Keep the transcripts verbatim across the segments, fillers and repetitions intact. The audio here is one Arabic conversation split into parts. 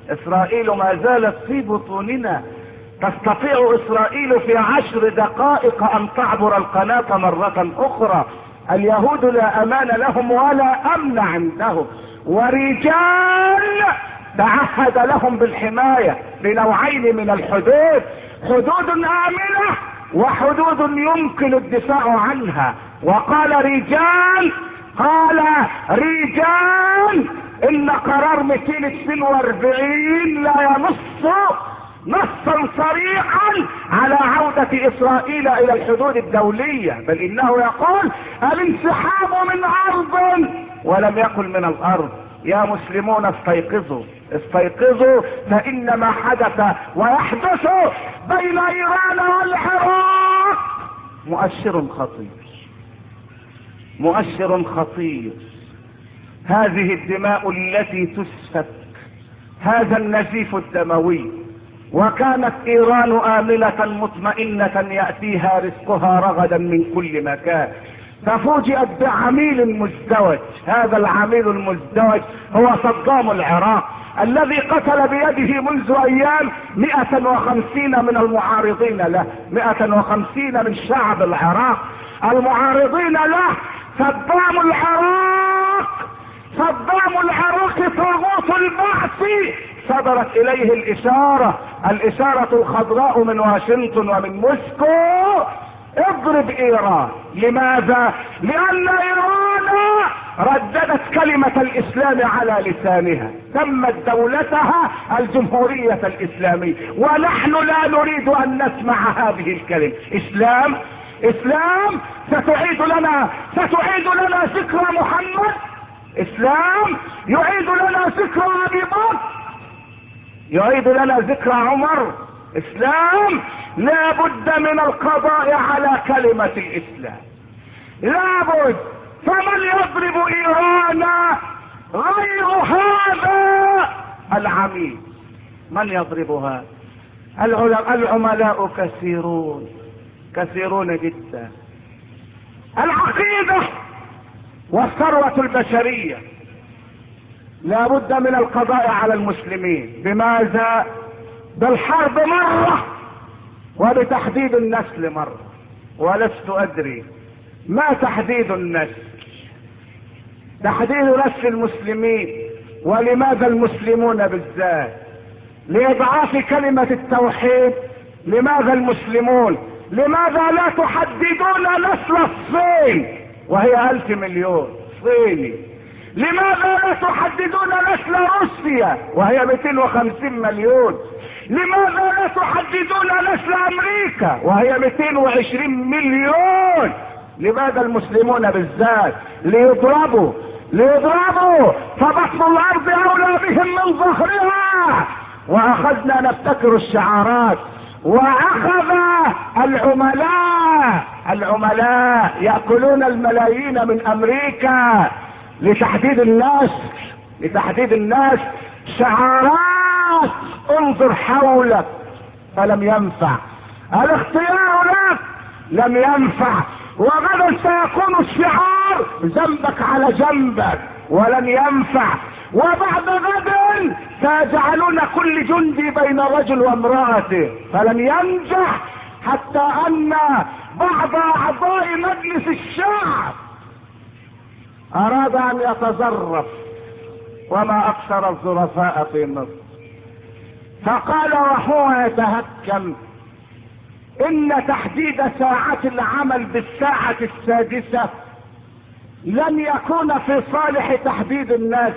اسرائيل ما زالت في بطوننا. تستطيع اسرائيل في عشر دقائق ان تعبر القناة مرة اخرى. اليهود لا امان لهم ولا امن عندهم، ورجال تعهد لهم بالحماية بنوعين من الحدود: حدود امنة وحدود يمكن الدفاع عنها. وقال رجال قال رجال ان قرار مئتين واثنين واربعين لا ينص نصا صريحا على عودة اسرائيل الى الحدود الدولية، بل انه يقول الانسحاب من ارض ولم يقل من الارض. يا مسلمون استيقظوا استيقظوا، فان ما حدث ويحدث بين ايران والعراق مؤشر خطير، مؤشر خطير. هذه الدماء التي تسفك، هذا النزيف الدموي، وكانت ايران امنة مطمئنة يأتيها رزقها رغدا من كل مكان، ففوجئت بعميل مزدوج. هذا العميل المزدوج هو صدام العراق الذي قتل بيده منذ ايام مئة وخمسين من المعارضين له، مئة وخمسين من شعب العراق المعارضين له. صدام العراق صدام العراق طاغوت البعث. صدرت اليه الاشارة الاشارة الخضراء من واشنطن ومن موسكو: اضرب ايران. لماذا؟ لان ايران رددت كلمة الاسلام على لسانها، تمت دولتها الجمهورية الاسلامية، ونحن لا نريد ان نسمع هذه الكلمة. اسلام اسلام ستعيد لنا ستعيد لنا ذكرى محمد؟ اسلام يعيد لنا ذكرى ابي بكر؟ يعيد لنا ذكرى عمر؟ اسلام لا بد من القضاء على كلمة الاسلام، لا بد. فمن يضرب ايران غير هذا العميل؟ من يضربها؟ العملاء كثيرون كثيرون جدا. العقيدة والثروة البشرية لا بد من القضاء على المسلمين. بماذا؟ بالحرب مرة، وبتحديد النسل مرة. ولست ادري ما تحديد النسل، تحديد نسل المسلمين، ولماذا المسلمون بالذات؟ لإضعاف كلمة التوحيد. لماذا المسلمون؟ لماذا لا تحددون نسل الصين وهي ألف مليون صيني؟ لماذا لا تحددون نسل روسيا وهي مئتين وخمسين مليون؟ لماذا لا تحددون نسل امريكا وهي مئتين وعشرين مليون؟ لماذا المسلمون بالذات؟ ليضربوا ليضربوا فبطن الارض اولى بهم من ظهرها. واخذنا نبتكر الشعارات، واخذ العملاء العملاء يأكلون الملايين من امريكا لتحديد الناس لتحديد الناس شعارات: انظر حولك. فلم ينفع الاختيار لك، لم ينفع. وغدا سيكون الشعار جنبك على جنبك، ولن ينفع. وبعد غد سيجعلون كل جندي بين رجل وامرأته، فلن ينجح. حتى ان بعض اعضاء مجلس الشعب اراد ان يتظرف، وما اكثر الظرفاء في مصر، فقال وهو يتهكم: ان تحديد ساعات العمل بالساعة السادسة لن يكون في صالح تحديد الناس.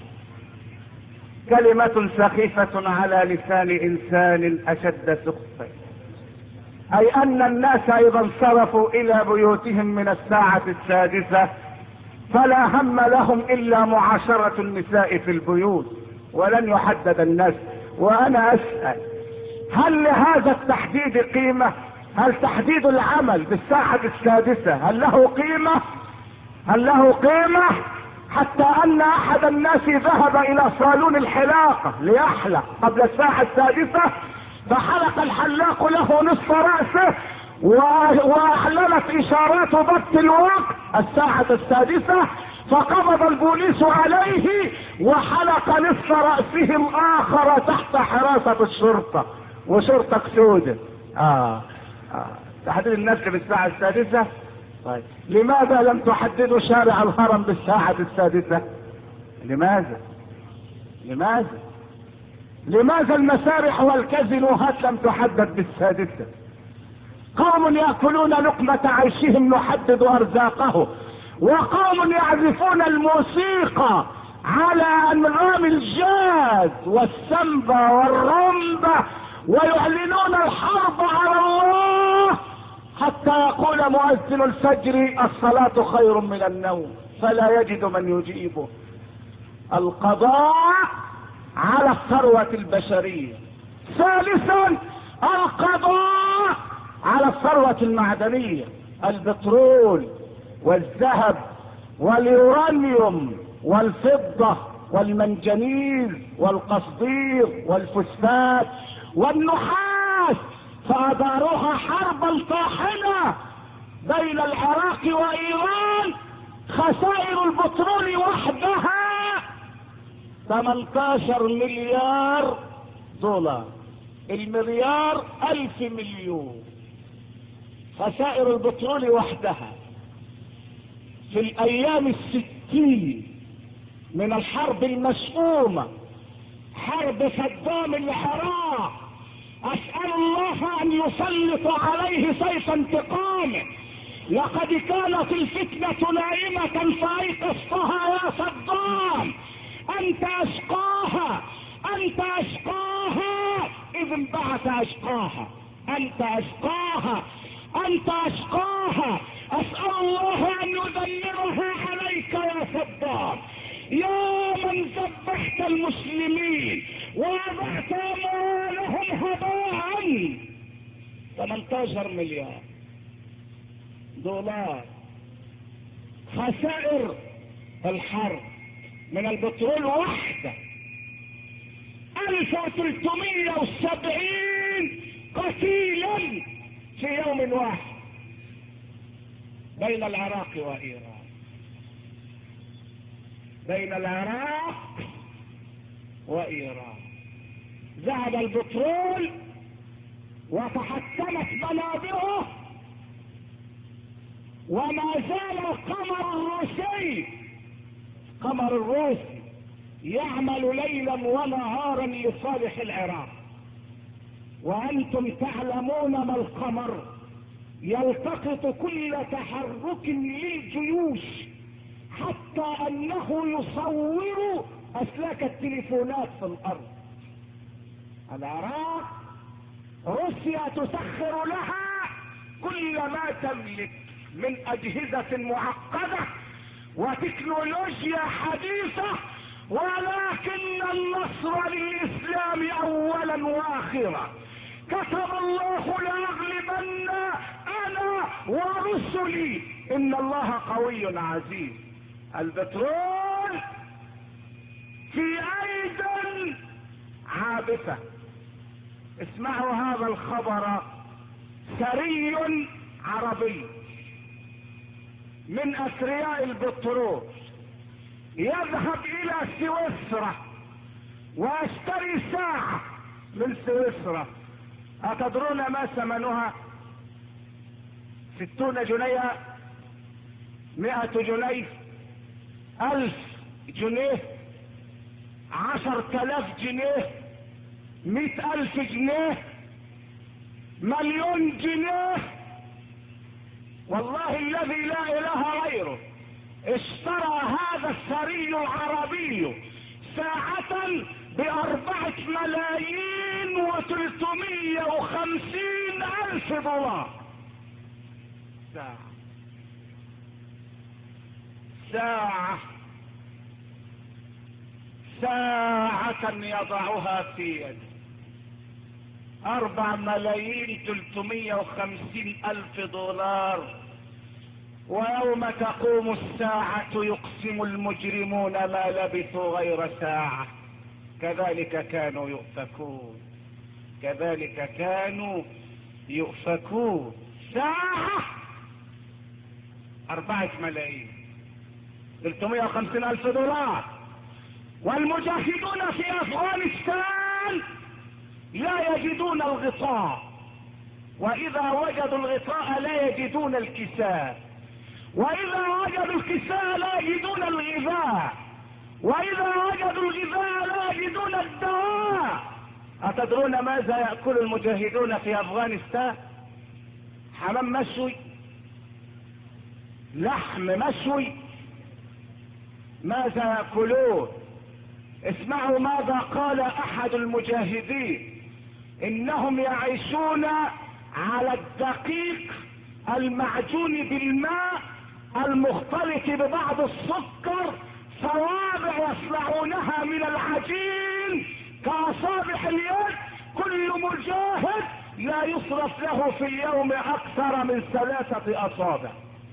كلمة سخيفة على لسان انسان اشد سخفا، اي ان الناس اذا انصرفوا الى بيوتهم من الساعة السادسة فلا هم لهم الا معاشرة النساء في البيوت، ولن يحدد الناس. وانا اسأل: هل لهذا التحديد قيمة؟ هل تحديد العمل بالساعة السادسة هل له قيمة؟ هل له قيمة؟ حتى ان احد الناس ذهب الى صالون الحلاقة ليحلق قبل الساعة السادسة، فحلق الحلاق له نصف رأسه، واعلنت اشارات ضبط الوقت الساعة السادسة، فقبض البوليس عليه وحلق نصف رأسهم آخر تحت حراسة الشرطة، وشرطة سودة. آه. آه. تحديد النشر بالساعة السادسة. طيب لماذا لم تحددوا شارع الهرم بالساعة السادسة؟ لماذا؟ لماذا؟ لماذا المسارح والكازينوهات لم تحدد بالسادسة؟ قوم يأكلون لقمة عيشهم نحدد أرزاقه، وقوم يعزفون الموسيقى على أنغام الجاز والسمبا والرمبة ويعلنون الحرب على الله، حتى يقول مؤذن الفجر الصلاة خير من النوم، فلا يجد من يجيبه. القضاء على الثروة البشرية. ثالثا القضاء على الثروة المعدنية، البترول والذهب واليورانيوم والفضة والمنجنيز والقصدير والفوسفات والنحاس، فأداروها حربا طاحنة بين العراق وإيران. خسائر البترول وحدها ثمانية عشر مليار دولار، المليار ألف مليون. خسائر البترول وحدها في الأيام الستين من الحرب المشؤومة، حرب صدام العراق. أسأل الله أن يسلط عليه سيف انتقامه. لقد كانت الفتنة نائمة فأيقظتها يا صدام. أنت أشقاها، أنت أشقاها إذ انبعث أشقاها، أنت أشقاها، أنت أشقاها. أسأل الله أن يدمرها عليك يا صدام، يا من ذبحت المسلمين ووضعت أموالهم هباء. ثمانية عشر مليار دولار خسائر الحرب من البترول وحده. ألف وثلاثمائة وسبعين قتيلا في يوم واحد بين العراق وإيران، بين العراق وإيران. ذهب البترول وتحطمت منابعه، وما زال القمر الروسي القمر الروسي يعمل ليلا ونهارا لصالح العراق. وأنتم تعلمون ما القمر يلتقط كل تحرك للجيوش، حتى أنه يصور أسلاك التليفونات في الأرض. العراق روسيا تسخر لها كل ما تملك من أجهزة معقدة وتكنولوجيا حديثة، ولكن النصر للإسلام أولا وآخرا. كتب الله لأغلبن أنا ورسلي إن الله قوي عزيز. البترول في أيد عابثة. اسمعوا هذا الخبر: ثري عربي من أثرياء البترول يذهب إلى سويسرا ويشتري ساعة من سويسرا. أتدرون ما ثمنها؟ ستون جنيه، مئة جنيه، ألف جنيه، عشر تلاف جنيه، مئة ألف جنيه، مليون جنيه. والله الذي لا إله غيره اشترى هذا الثري العربي ساعة بأربعة ملايين وثلاثمائة وخمسين ألف دولار. ساعة ساعة ساعة يضعها في يده. أربع ملايين ثلاثمائة وخمسين ألف دولار. ويوم تقوم الساعة يقسم المجرمون ما لبثوا غير ساعة. كذلك كانوا يؤفكون، كذلك كانوا يؤفكون. ساعة أربعة ملايين. ثلاثمائة وخمسين الف دولار. والمجاهدون في افغانستان لا يجدون الغطاء، واذا وجدوا الغطاء لا يجدون الكساء، واذا وجدوا الكساء لا يجدون الغذاء، واذا وجدوا الغذاء لا يجدون الدواء. اتدرون ماذا يأكل المجاهدون في افغانستان؟ حمام مشوي، لحم مشوي. ماذا يأكلون؟ اسمعوا ماذا قال احد المجاهدين: انهم يعيشون على الدقيق المعجون بالماء المختلط ببعض السكر، صوابع يصنعونها من العجين كأصابع اليد. كل مجاهد لا يصرف له في اليوم اكثر من ثلاثة اصابع،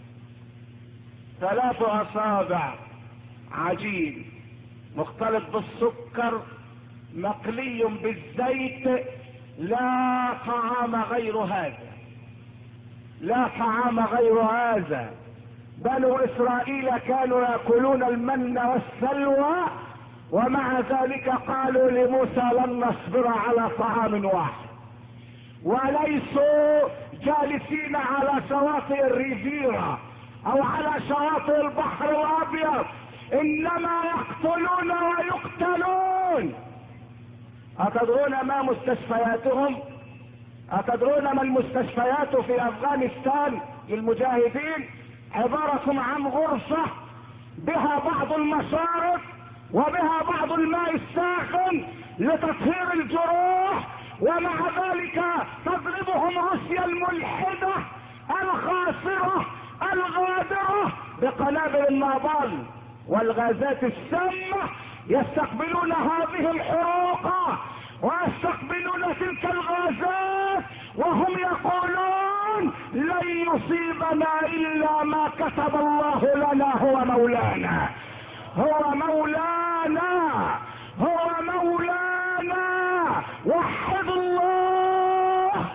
ثلاث اصابع عجين مختلط بالسكر مقلي بالزيت. لا طعام غير هذا، لا طعام غير هذا. بنو اسرائيل كانوا يأكلون المن والسلوى، ومع ذلك قالوا لموسى لن نصبر على طعام واحد. وليسوا جالسين على شواطئ الريفيرا او على شواطئ البحر الابيض، انما يقتلون ويقتلون. اتدرون ما مستشفياتهم؟ اتدرون ما المستشفيات في افغانستان للمجاهدين؟ عبارة عن غرفة بها بعض المشارب وبها بعض الماء الساخن لتطهير الجروح، ومع ذلك تضربهم روسيا الملحدة الخاسرة الغادرة بقنابل النابال والغازات السامة. يستقبلون هذه الحروق ويستقبلون تلك الغازات وهم يقولون لن يصيبنا الا ما كتب الله لنا. هو مولانا، هو مولانا، هو مولانا. وحد الله.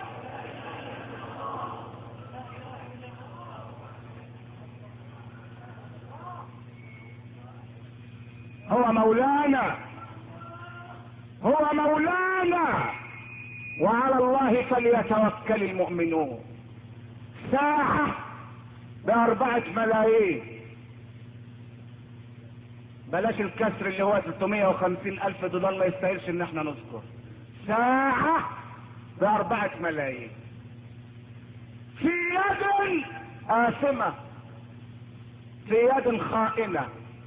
هو مولانا، هو مولانا، وعلى الله فليتوكل المؤمنون. ساعة بأربعة ملايين، بلاش الكسر اللي هو ثلاثمائة وخمسين الف دولار، ما يستاهلش ان احنا نذكر. ساعة بأربعة ملايين في يد آثمة، في يد خائنة.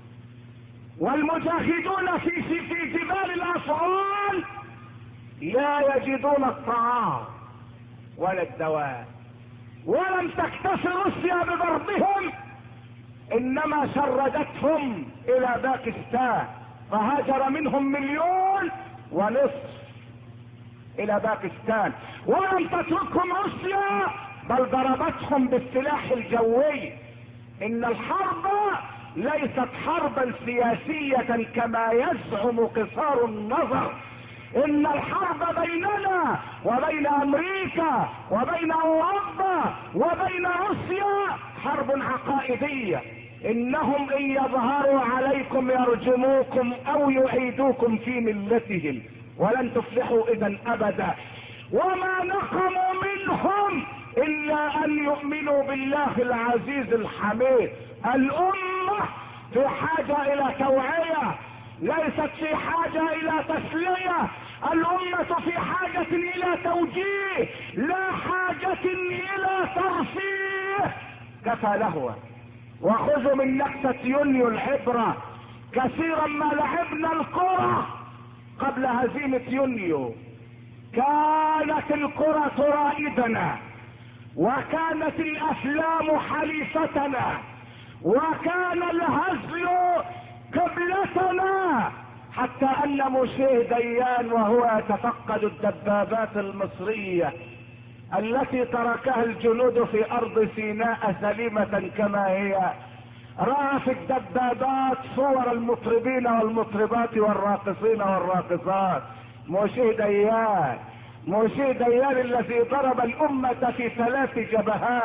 والمجاهدون في في جبال الافغان لا يجدون الطعام ولا الدواء. ولم تكتف روسيا بضربهم، انما شردتهم الى باكستان، فهاجر منهم مليون ونصف الى باكستان. ولم تتركهم روسيا، بل ضربتهم بالسلاح الجوي. ان الحرب ليست حربا سياسية كما يزعم قصار النظر. ان الحرب بيننا وبين امريكا وبين اوروبا وبين روسيا حرب عقائدية. انهم ان يظهروا عليكم يرجموكم او يعيدوكم في ملتهم، ولن تفلحوا اذا ابدا. وما نقموا منهم الا ان يؤمنوا بالله العزيز الحميد. الامة في حاجة الى توعية، ليست في حاجة الى تسلية. الامة في حاجة الى توجيه، لا حاجة الى ترفيه. كفى لهوا، وخذوا من نكتة يونيو العبرة. كثيرا ما لعبنا الكرة قبل هزيمة يونيو، كانت الكرة ترائدنا، وكانت الافلام حليفتنا، وكان الهزل قبلتنا، حتى ان موشيه ديان وهو يتفقد الدبابات المصرية التي تركها الجنود في ارض سيناء سليمة كما هي، رأى في الدبابات صور المطربين والمطربات والراقصين والراقصات. موشيه ديان، موشيه ديان الذي ضرب الامة في ثلاث جبهات،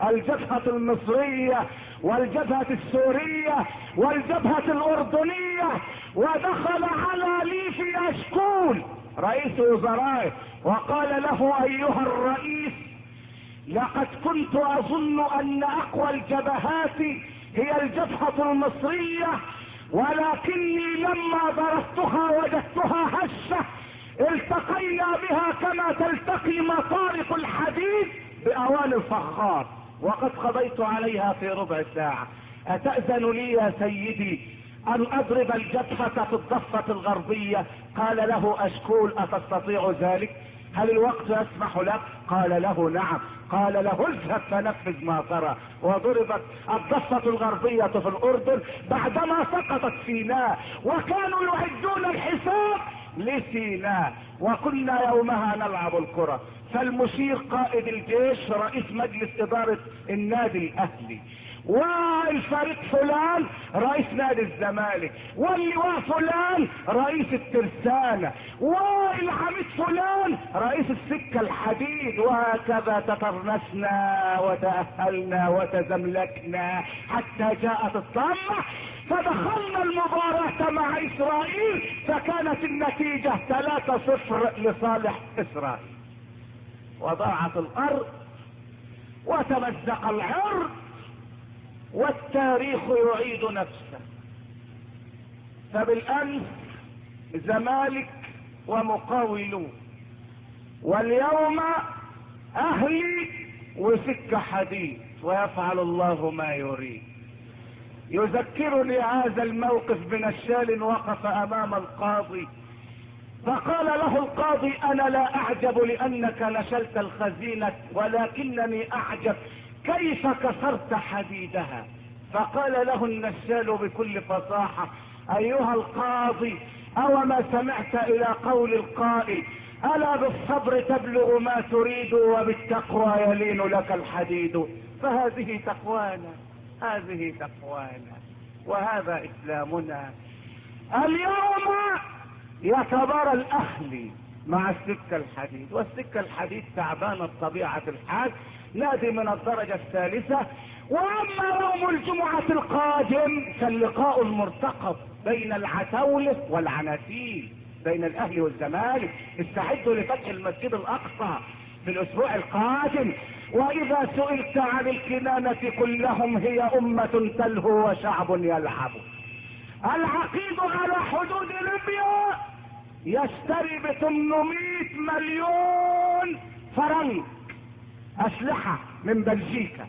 الجبهة المصرية والجبهة السورية والجبهة الأردنية، ودخل على ليفي أشكول رئيس وزرائه وقال له: أيها الرئيس، لقد كنت أظن أن أقوى الجبهات هي الجبهة المصرية، ولكني لما درستها وجدتها هشة، التقينا بها كما تلتقي مطارق الحديد بأواني الفخار، وقد قضيت عليها في ربع ساعة. أتأذن لي يا سيدي أن أضرب الجبهة في الضفة الغربية؟ قال له أشكول: أتستطيع ذلك؟ هل الوقت يسمح لك؟ قال له: نعم. قال له: اذهب فنفذ ما ترى. وضربت الضفة الغربية في الأردن بعدما سقطت سيناء، وكانوا يعدون الحساب لسيناء، وكنا يومها نلعب الكرة. فالمشير قائد الجيش رئيس مجلس إدارة النادي الأهلي، والفريق فلان رئيس نادي الزمالك، واللواء فلان رئيس الترسانة، والعميد فلان رئيس السكة الحديد، وهكذا تطرنسنا وتأهلنا وتزملكنا حتى جاءت الطامة، فدخلنا المباراة مع إسرائيل، فكانت النتيجة ثلاثة صفر لصالح إسرائيل، وضاعت الأرض وتمزق العرض، والتاريخ يعيد نفسه. فبالأمس زمالك ومقاولون، واليوم أهلي وسكة حديد، ويفعل الله ما يريد. يذكرني هذا الموقف بنشال وقف أمام القاضي، فقال له القاضي: أنا لا أعجب لأنك نشلت الخزينة، ولكنني أعجب كيف كسرت حديدها. فقال له النشال بكل فصاحة: أيها القاضي، أوما سمعت إلى قول القائل: ألا بالصبر تبلغ ما تريد، وبالتقوى يلين لك الحديد. فهذه تقوانا، هذه تقوانا، وهذا إسلامنا. اليوم يتبارى الأهلي مع السكة الحديد، والسكة الحديد تعبانة بطبيعة الحال، نادي من الدرجة الثالثة. واما يوم الجمعة القادم فاللقاء المرتقب بين العتاولة والعناتيل، بين الاهلي والزمالك. استعدوا لفتح المسجد الاقصى في الاسبوع القادم. واذا سئلت عن الكنانة كلهم هي امة تلهو وشعب يلعب. العقيد على حدود ليبيا يشتري ب ثمانمائة مليون فرنك اسلحة من بلجيكا،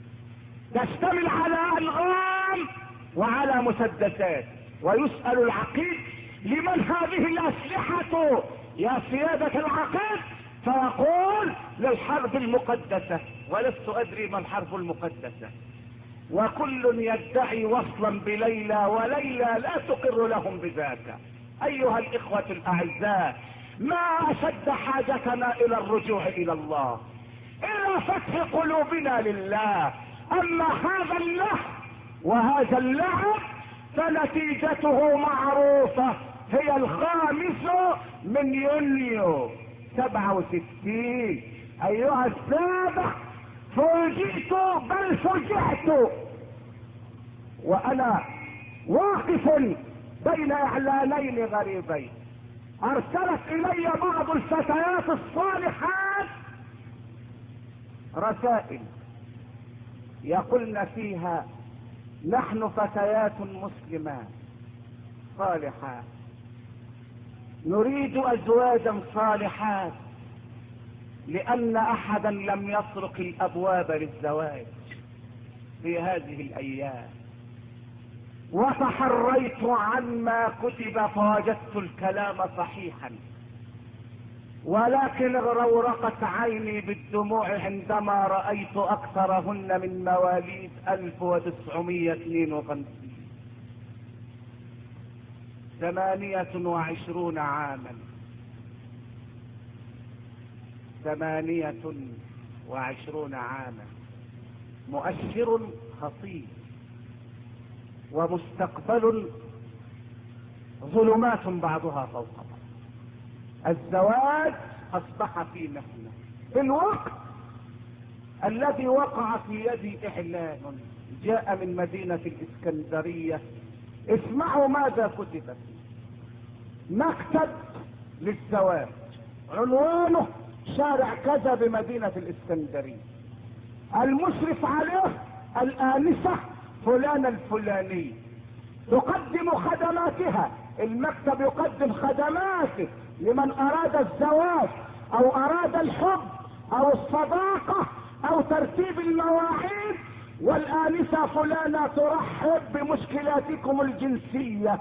تشتمل على الغام وعلى مسدسات. ويسأل العقيد: لمن هذه الاسلحة يا سيادة العقيد؟ فيقول: للحرب المقدسة. ولست ادري ما الحرب المقدسة. وكل يدعي وصلا بليلى، وليلى لا تقر لهم بذاك. ايها الاخوة الاعزاء، ما اشد حاجتنا الى الرجوع الى الله، الى فتح قلوبنا لله. اما هذا اللهو وهذا اللعب فنتيجته معروفة، هي الخامس من يونيو سبعة وستين. ايها السادة، فوجئت بل فجعت وانا واقف بين اعلانين غريبين. ارسلت الي بعض الفتيات الصالحات رسائل يقولن فيها: نحن فتيات مسلمات صالحات نريد ازواجا صالحات، لان احدا لم يطرق الابواب للزواج في هذه الايام. وتحريت عما كتب فوجدت الكلام صحيحا، ولكن غرورقت عيني بالدموع عندما رأيت اكثرهن من مواليد ألف وتسعمائة واثنين وخمسين، ثمانية وعشرون عاما، ثمانية وعشرون عاما. مؤشر خطير ومستقبل ظلمات بعضها فوق بعض. الزواج اصبح في مهنة في الوقت الذي وقع في يدي اعلان جاء من مدينة الاسكندرية. اسمعوا ماذا كتب فيه. مكتب للزواج، عنوانه شارع كذا بمدينة الاسكندرية، المشرف عليه الآنسة فلانة الفلانية، تقدم خدماتها. المكتب يقدم خدماته لمن اراد الزواج او اراد الحب او الصداقة او ترتيب المواعيد. والآنسة فلانة ترحب بمشكلاتكم الجنسية.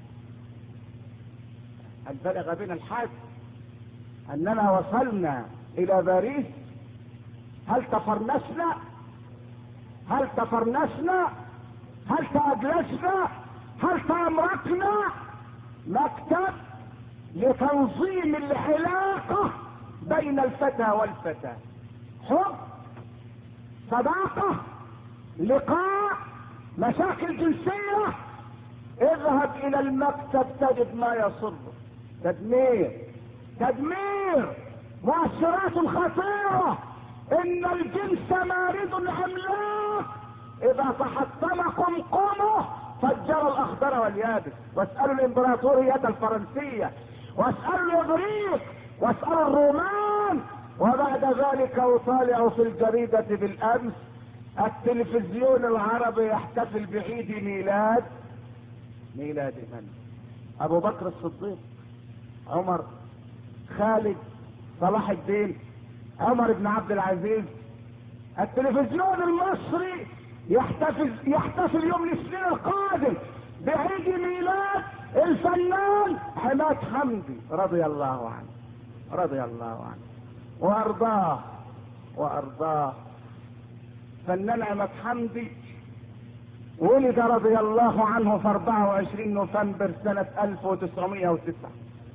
هل بلغ بنا الحد اننا وصلنا الى باريس؟ هل تفرنسنا؟ هل تفرنسنا؟ هل تأجلسنا؟ هل تأمركنا؟ مكتب لتنظيم العلاقة بين الفتى والفتاة، حب، صداقة، لقاء، مشاكل جنسية. اذهب الى المكتب تجد ما يصب. تدمير، تدمير، مؤشرات خطيرة. ان الجنس مارد عملاق، اذا تحطم قمقمه فجر الاخضر واليابس. واسألوا الامبراطورية الفرنسية، واسألوا الاغريق، واسألوا الرومان. وبعد ذلك اطالع في الجريدة بالامس التلفزيون العربي يحتفل بعيد ميلاد ميلاد من؟ ابو بكر الصديق، عمر، خالد، صلاح الدين، عمر بن عبد العزيز. التلفزيون المصري يحتفل يحتفل يوم الاثنين القادم بعيد ميلاد الفنان عماد حمدي رضي الله عنه، رضي الله عنه وارضاه وارضاه. فنان عماد حمدي ولد رضي الله عنه في أربعة وعشرين نوفمبر سنة ألف وتسعمائة وتسعة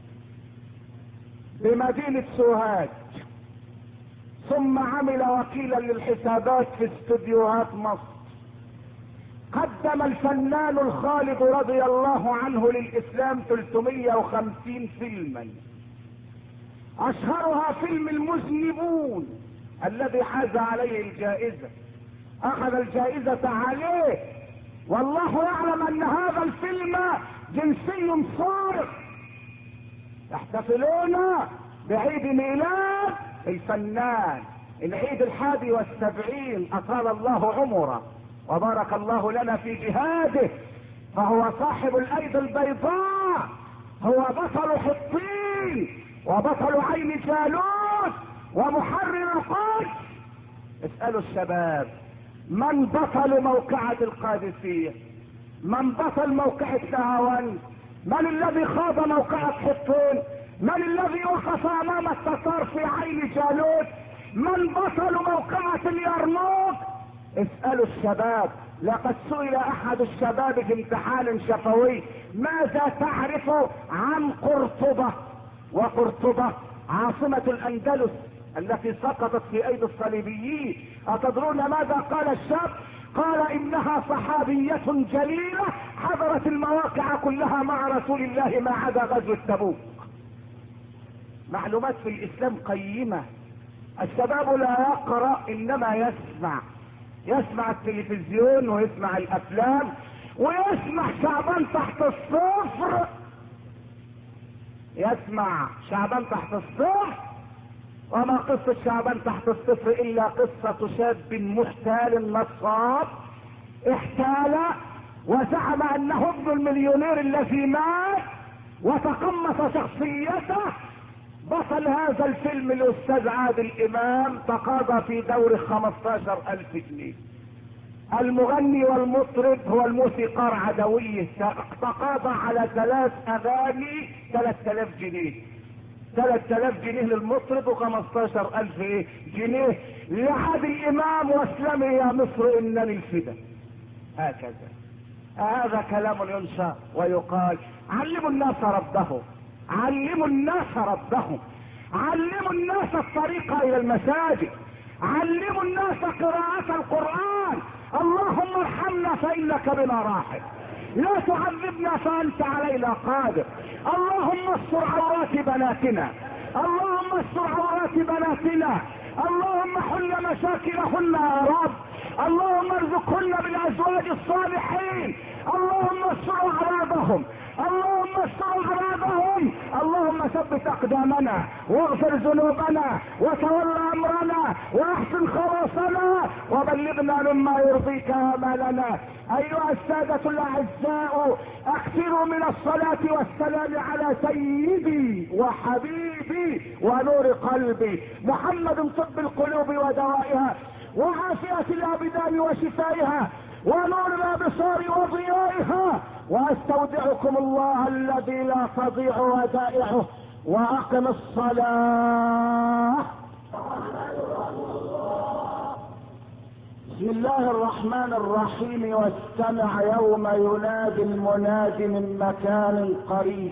بمدينة سوهاج، ثم عمل وكيلا للحسابات في استوديوهات مصر. قدم الفنان الخالد رضي الله عنه للإسلام ثلاثمائة وخمسين فيلما، أشهرها فيلم المذنبون الذي حاز عليه الجائزة، أخذ الجائزة عليه. والله يعلم أن هذا الفيلم جنسي صارخ. يحتفلون بعيد ميلاد الفنان، العيد الحادي والسبعين، أطال الله عمره وبارك الله لنا في جهاده. فهو صاحب الأيدي البيضاء، هو بطل حطين وبطل عين جالوت ومحرر القدس. اسألوا الشباب من بطل موقعة القادسية؟ من بطل موقعة نهاوند؟ من الذي خاض موقعة حطين؟ من الذي وقف امام التتار في عين جالوت؟ من بطل موقعة اليرموك؟ اسألوا الشباب. لقد سئل احد الشباب في امتحان شفوي ماذا تعرف عن قرطبة؟ وقرطبة عاصمة الاندلس التي سقطت في ايدي الصليبيين. اتدرون ماذا قال الشاب؟ قال انها صحابية جليلة حضرت المواقع كلها مع رسول الله ما عدا غزوة تبوك. معلومات في الاسلام قيمة. الشباب لا يقرأ انما يسمع، يسمع التلفزيون ويسمع الافلام ويسمع شعبان تحت الصفر، يسمع شعبان تحت الصفر. وما قصة شعبان تحت الصفر الا قصة شاب محتال نصاب احتال وزعم انه ابن المليونير الذي مات وتقمص شخصيته. بطل هذا الفيلم الاستاذ عادل امام تقاضى في دوره خمستاشر الف جنيه. المغني والمطرب هو الموسيقار عدويه تقاضى على ثلاث اغاني ثلاثة آلاف جنيه. ثلاثة آلاف جنيه للمطرب وخمستاشر الف جنيه لعادل امام. واسلمي يا مصر انني الفدا. هكذا. هذا كلام ينشا ويقال. علموا الناس ربهم، علموا الناس ربهم، علموا الناس الطريق الى المساجد، علموا الناس قراءة القرآن. اللهم ارحمنا فانك بنا راحم، لا تعذبنا فانت علينا قادر. اللهم استر عورات بناتنا، اللهم استر عورات بناتنا اللهم حل مشاكلهن يا رب، اللهم ارزقهن بالازواج الصالحين، اللهم استر اعراضهم، اللهم استر اعراضهم، اللهم ثبت اقدامنا واغفر ذنوبنا وتولى امرنا واحسن خلاصنا وبلغنا مما يرضيك امالنا. ايها السادة الاعزاء، اكثروا من الصلاة والسلام على سيدي وحبيبي ونور قلبي محمد، طب القلوب ودوائها وعافية الابدان وشفائها ونور الابصار وضيائها، واستودعكم الله الذي لا تضيع ودائعه، واقم الصلاة. بسم الله الرحمن الرحيم. واستمع يوم ينادي المنادي من مكان قريب،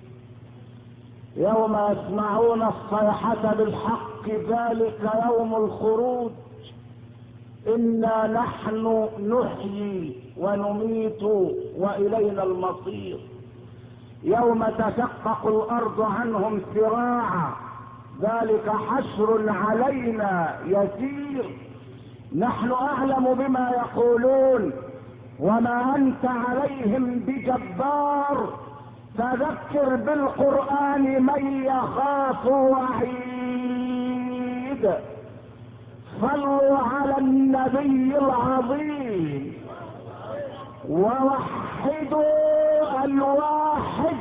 يوم يسمعون الصيحة بالحق، ذلك يوم الخروج. إنا نحن نحيي ونميت وإلينا المصير. يوم تشقق الأرض عنهم سراعا، ذلك حشر علينا يسير. نحن أعلم بما يقولون وما أنت عليهم بجبار، فذكر بالقرآن من يخاف وعيد. صلوا على النبي العظيم ووحدوا الواحد.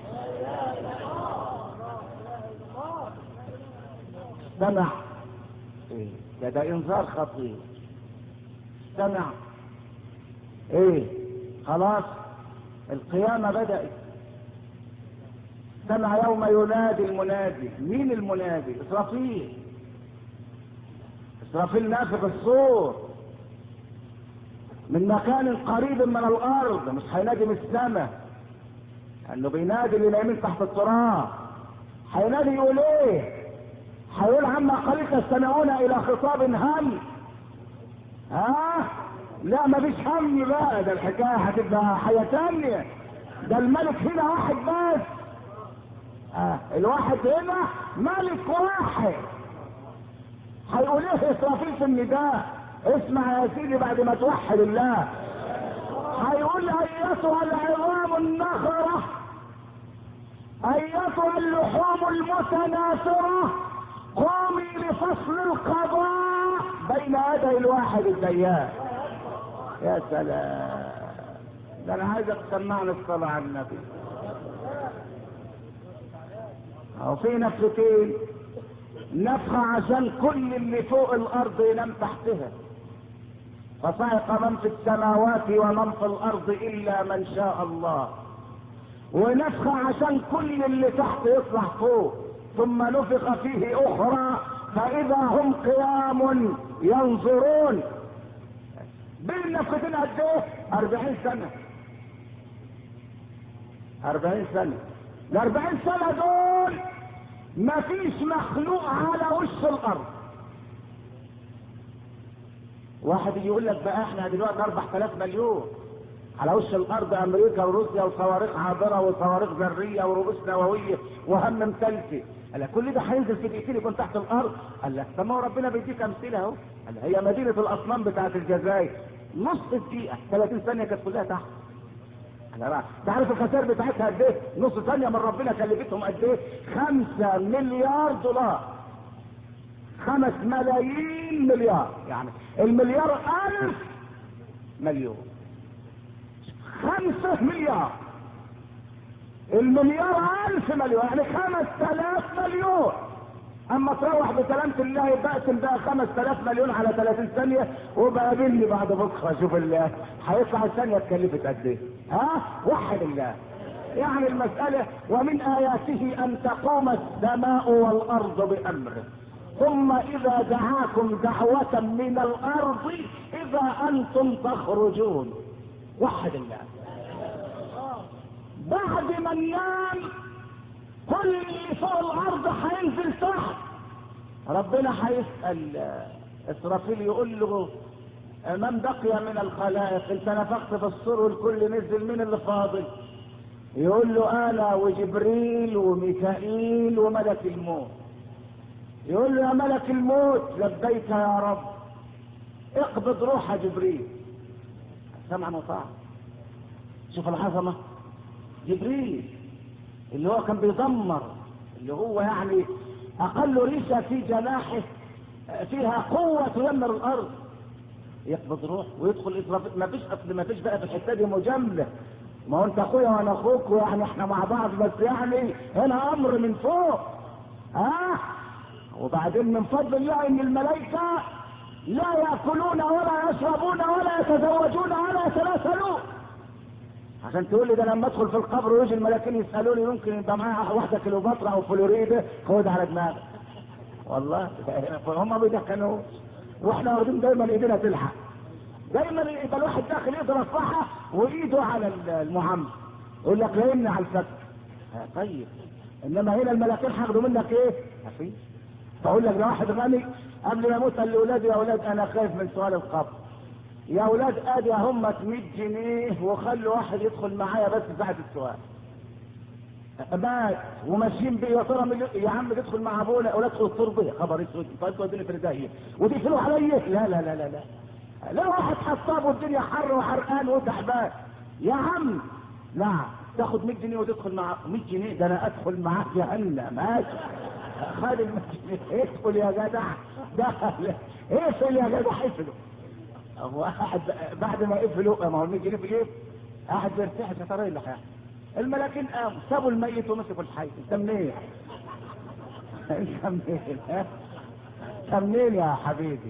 استمع، ايه ده ده انذار خطير. استمع، ايه خلاص القيامة بدأت. استمع يوم ينادي المنادي. مين المنادي؟ اسرافيل. اسرافيل نافخ الصور من مكان قريب من الارض، مش هينادي من السماء، لانه بينادي اللي نايمين تحت التراب. هينادي يقول ايه؟ هيقول عما قليل تستمعون الى خطاب هم. ها؟ لا مفيش هم بقى، ده الحكايه هتبقى حياه تانيه. ده الملك هنا واحد بس. آه الواحد هنا ملك واحد. هيقول ايه اسرافيل في النداء؟ اسمع يا سيدي بعد ما توحد الله. هيقول ايتها العظام النخرة، ايتها اللحوم المتناثرة، قومي لفصل القضاء بين يدي الواحد الديان. يا سلام، ده انا عايزك تسمعني الصلاة على النبي. او في نفختين، نفخة عشان كل اللي فوق الارض ينام تحتها، فصعق من في السماوات ومن في الارض الا من شاء الله. ونفخة عشان كل اللي تحت يطلع فوق، ثم نفخ فيه اخرى فاذا هم قيام ينظرون. بين النفختين قد ايه؟ اربعين سنة. اربعين سنة. الاربعين سنة دول مفيش مخلوق على وش الارض. واحد يقول لك بقى احنا دلوقتي اربع تلاف مليون على وش الارض، امريكا وروسيا وصواريخ عابره وصواريخ ذريه ورؤوس نوويه وهم مثلثي. قال لك كل ده هينزل في دقيقتين يكون تحت الارض؟ قال لك طب ما هو ربنا بيديك امثله اهو. قال هي مدينه الاصنام بتاعت الجزائر نص دقيقه ثلاثين ثانيه كانت كلها تحت. انا بقى تعرف الخسائر بتاعتها قد ايه؟ نص ثانيه من ربنا كلفتهم قد ايه؟ خمسة مليار دولار. خمس ملايين مليار، يعني المليار الف مليون. خمسة مليار، المليار الف مليون، يعني خمس تلاف مليون. اما تروح بسلامة الله يبقى اقسم بقى خمس تلاف مليون على ثلاثين ثانية وبقابلني بعد بكره اشوف الله هيطلع الثانية اتكلفت قد ايه؟ ها؟ وحد الله. يعني المسألة ومن آياته أن تقوم السماء والأرض بأمره، ثم إذا دعاكم دعوة من الأرض إذا أنتم تخرجون. وحد الله. بعد ما ينام كل اللي فوق الأرض هينزل تحت. ربنا هيسأل إسرافيل يقول له من بقي من الخلائق؟ انت نفخت في الصور والكل نزل، مين اللي فاضل؟ يقول له انا وجبريل وميكائيل وملك الموت. يقول له يا ملك الموت لبيك يا رب، اقبض روح جبريل. سمعا وطاعة. شوف العظمة، جبريل اللي هو كان بيدمر، اللي هو يعني اقل ريشة في جناحه فيها قوة تدمر الارض، يقبض روح ويدخل إسرافيل. ما فيش اصل ما فيش بقى في الحتة دي مجاملة، ما هو انت اخويا وانا اخوك ويعني احنا مع بعض، بس يعني هنا امر من فوق. ها أه؟ وبعدين من فضل الله ان الملائكة لا يأكلون ولا يشربون ولا يتزوجون ولا يتناسلون. عشان تقول لي ده لما ادخل في القبر ويجي الملاكين يسالوني ممكن يبقى معايا واحده كيلوباترا او فلوريدا، خد على دماغك. والله هم ما بيدخنوش، واحنا واخدين دايما ايدينا تلحق، دايما يبقى الواحد داخل يقدر الصحه وايده على المعمم، يقول لك لا يمنع الفك. طيب انما هنا الملاكين هياخدوا منك ايه؟ مفيش. فاقول لك ده واحد غني قبل ما يموت قال لاولاده يا اولاد انا خايف من سؤال القبر، يا اولاد ادي هم مية جنيه وخلوا واحد يدخل معايا بس ساعة السؤال. مات وماشيين بيه يا ترى من يا عم تدخل مع ابونا اولاد ادخل التربه، خبر اسود طيب توديني في الداهيه ودي فلوس عليا؟ لا لا لا لا لا لا واحد حطاب والدنيا حر وحرقان وتعبان يا عم. لا تاخد مية جنيه وتدخل مع مية جنيه، ده انا ادخل معاك جهنم. ماشي خد ال مية جنيه ادخل يا جدع، دخل اقفل يا جدع اقفله. هو قاعد بعد ما قفلوا ما هو مية جنيه في جيب قاعد بيرتاح يا ترى اللي حياته. الملاكين قاموا سابوا الميت ومسكوا الحي. انت منين؟ انت منين؟ انت منين يا حبيبي؟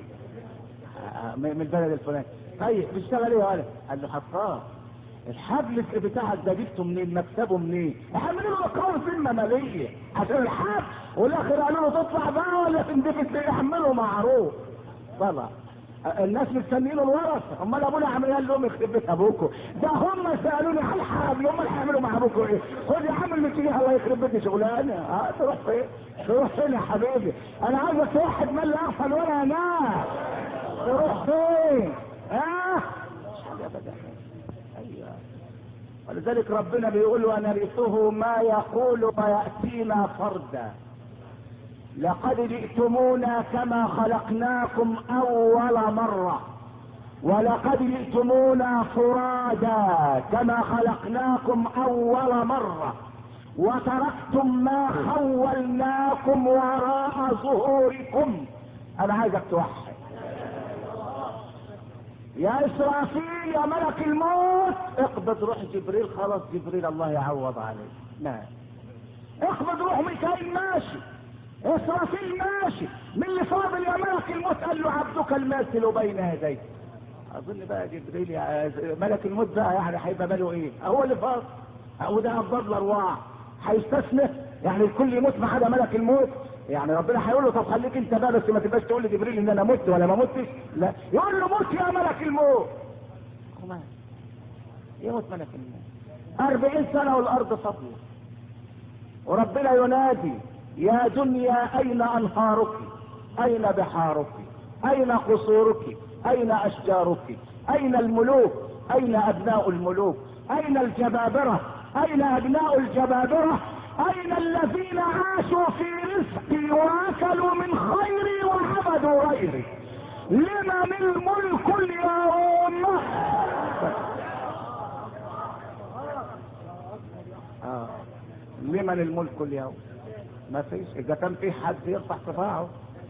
من البلد الفلاني. طيب بيشتغل ايه يا ولد؟ قال له حطاه. الحبل بتاعك ده جبته منين؟ مكتبه منين؟ احملوا له مكرونه ذمه ماليه عشان الحبل، والاخر قالوا له تطلع بقى ولا تندفت ليه؟ احمله معروف. طلع الناس مستنيين الورثه، امال ابونا عمل قال لهم يخرب بيت ابوكم، ده هم سالوني على الحبل هم اللي هيعملوا مع ابوكم ايه؟ خد يا عم المسيح الله يخرب بيتي شغلانه. اه تروح فين؟ تروح فين يا حبيبي؟ انا عايزك توحد من لا احسن ولا انا. تروح فين؟ اه مش حاجه ابدا. ايوه ولذلك ربنا بيقول ونرثه ما يقول وياتينا فردا. لقد جئتمونا كما خلقناكم اول مرة، ولقد جئتمونا فرادا كما خلقناكم اول مرة، وتركتم ما خولناكم وراء ظهوركم. انا عايزك توحد يا اسرافيل يا ملك الموت، اقبض روح جبريل. خلاص جبريل الله يعوض عليه. نعم اقبض روح ميكائيل ماشي، اسرافيل ماشي، من اللي فاضل يا ملك الموت؟ قال له عبدك الماثل بين يديك. اظن بقى جبريل يا ملك الموت بقى يعني هيبقى باله ايه؟ هو اللي فاضل، هو ده قبض الارواح هيستثنى يعني الكل يموت ما عدا ملك الموت؟ يعني ربنا هيقول له طب خليك انت بقى بس ما تبقاش تقول لجبريل ان انا مت ولا ما متش. لا يقول له موت يا ملك الموت. يموت ملك الموت أربعين سنة والارض فاضية، وربنا ينادي يا دنيا اين انهارك؟ اين بحارك؟ اين قصورك؟ اين اشجارك؟ اين الملوك؟ اين ابناء الملوك؟ اين الجبابرة؟ اين ابناء الجبابرة؟ اين الذين عاشوا في رزقي واكلوا من خيري وعبدوا غيري؟ لمن الملك اليوم؟ آه. لمن الملك اليوم؟ ما فيش. اذا كان في حد يرفع صفاعه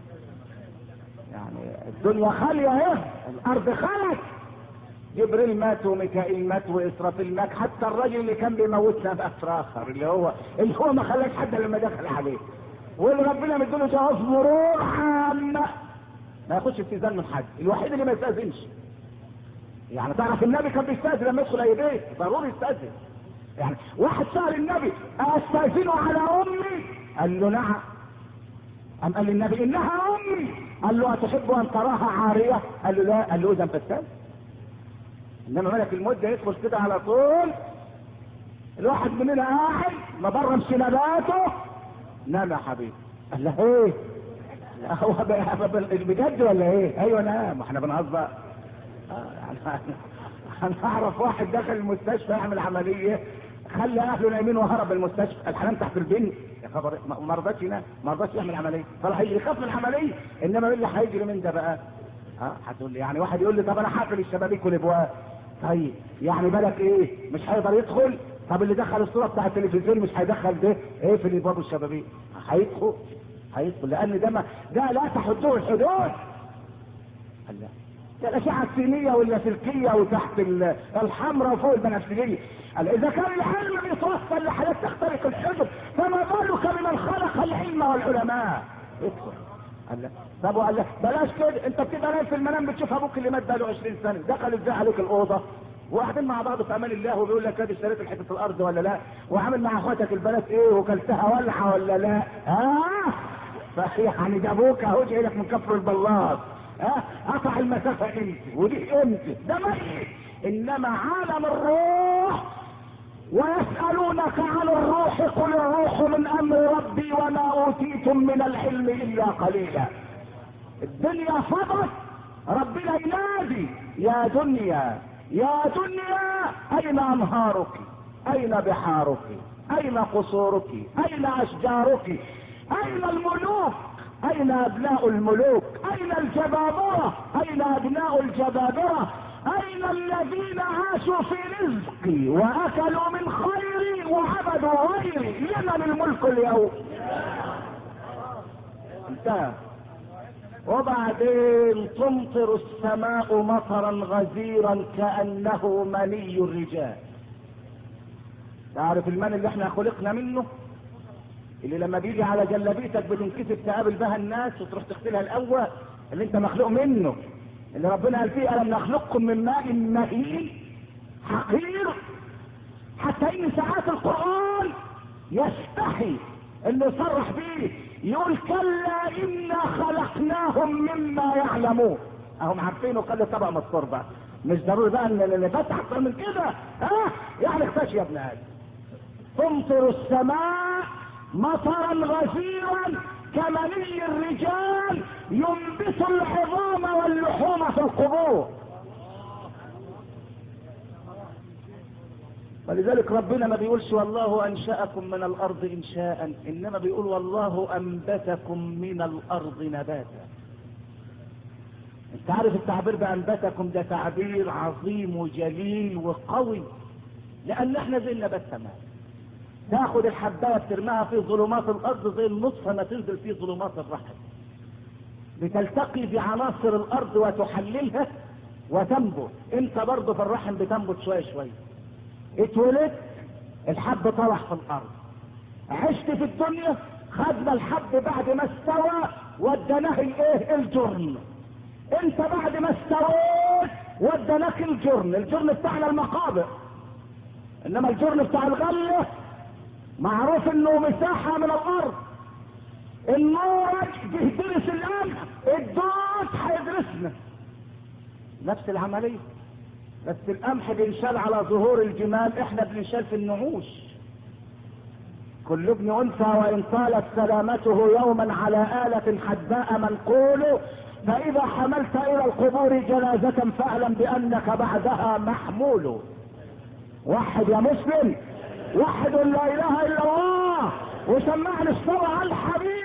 يعني الدنيا خاليه اهي، الارض خلت. جبريل مات وميكائيل مات واسرافيل مات، حتى الراجل اللي كان بيموتنا بقى اخر اللي هو اللي هو ما خلاش حد لما دخل عليه، واللي ربنا مديله جواز مرور عام ما ياخدش استئذان من حد، الوحيد اللي ما يستاذنش. يعني تعرف النبي كان بيستاذن لما يدخل اي بيت، ضروري يستاذن. يعني واحد سأل النبي استاذنه على امي؟ قال له نعم. قام قال للنبي انها امي. قال له اتحب ان تراها عاريه؟ قال له لا. قال له اذا فاستاذن. انما ملك الموت ده يدخل كده على طول، الواحد مننا قاعد مبرم شنباته نام يا حبيبي. قال له ايه؟ هو بجد ولا ايه؟ ايوه نام. احنا بنهزر. انا اعرف واحد دخل المستشفى يعمل عمليه، خلى اهله نايمين وهرب المستشفى. الحنان تحت البنت. يا خبر ما رضاش ينام، ما رضاش يعمل عمليه، فراح يخاف من العمليه. انما اللي هيجري من ده بقى ها هتقول لي يعني واحد يقول لي طب انا هقفل الشبابيك والابواب، طيب يعني بالك ايه مش هيقدر يدخل؟ طب اللي دخل الصوره بتاع التلفزيون مش هيدخل ده ايه في الابواب والشبابيك؟ هيدخل هيدخل لان ده ما ده لا تحدوه الحدود. الله ده الاشعه السينيه واللاسلكيه وتحت الحمراء وفوق البنفسجيه. اذا كان العلم بيتوصل لحياه تخترق الحدود فما بالك بمن خلق العلم والعلماء؟ ادخل. الله طب وقال لك بلاش كده، انت بتبقى نايم في المنام بتشوف ابوك اللي مات بقاله عشرين سنه دخل ازاي عليك الاوضه وقاعدين مع بعض في امان الله وبيقول لك ادي اشتريت الحته الارض ولا لا، وعامل مع اخواتك البنات ايه وكلتها ولعه ولا لا؟ ها فيعني ده ابوك اهو جاي لك من كفر البلاط، ها قطع المسافه امتى ودي امتى؟ ده ميت. انما عالم الروح ويسألونك عن الروح قل الروح من امر ربي وما اوتيتم من العلم الا قليلا. الدنيا فضت ربنا ينادي يا دنيا يا دنيا اين انهارك؟ اين بحارك؟ اين قصورك؟ اين اشجارك؟ اين الملوك؟ اين ابناء الملوك؟ اين الجبابرة؟ اين ابناء الجبابرة؟ اين الذين عاشوا في رزقي واكلوا من خيري وعبدوا غيري؟ لمن الملك اليوم؟ انتهى. وبعدين تمطر السماء مطرا غزيرا كأنه مني الرجال. تعرف المن اللي احنا خلقنا منه اللي لما بيجي على جلبيتك بتنكسب تقابل بها الناس وتروح تغسلها الاول، اللي انت مخلوق منه اللي ربنا قال فيه الم نخلقكم من ماء مهين حقير. حتى ان ساعات القرآن يستحي انه يصرح بيه يقول كلا انا خلقناهم مما يعلمون. اهم عارفين وقال طبق من التربه، مش ضروري بقى ان اللي فتح اكتر من كده ها يعني اختش يا ابن ادم. تمطر السماء مطرا غزيرا كمني الرجال ينبت العظام واللحوم في القبور. ولذلك ربنا ما بيقولش والله انشأكم من الارض انشاء، انما بيقول والله انبتكم من الارض نباتا. انت عارف التعبير بانبتكم ده تعبير عظيم وجليل وقوي، لان احنا زي النبات تمام. تاخد الحبايه بترميها في ظلمات الارض زي النصف ما تنزل في ظلمات الرحم، بتلتقي بعناصر الارض وتحللها وتنبت. انت برضه في الرحم بتنبت شويه شويه. اتولدت الحب طلع في الارض، عشت في الدنيا خدنا الحب بعد ما استوى ودناه الايه الجرن. انت بعد ما استويت ودناك الجرن، الجرن بتاعنا المقابر، انما الجرن بتاع الغله معروف انه مساحه من الارض. النورج بيدرس القمح، الدود هيدرسنا نفس العمليه، بس القمح بينشال على ظهور الجمال، احنا بننشال في النعوش. كل ابن انثى وان طالت سلامته يوما على آلة حداء منقول، فاذا حملت الى القبور جنازة فاعلم بانك بعدها محمول. وحد يا مسلم، وحد لا اله الا الله، وسمعني الصلاة على الحبيب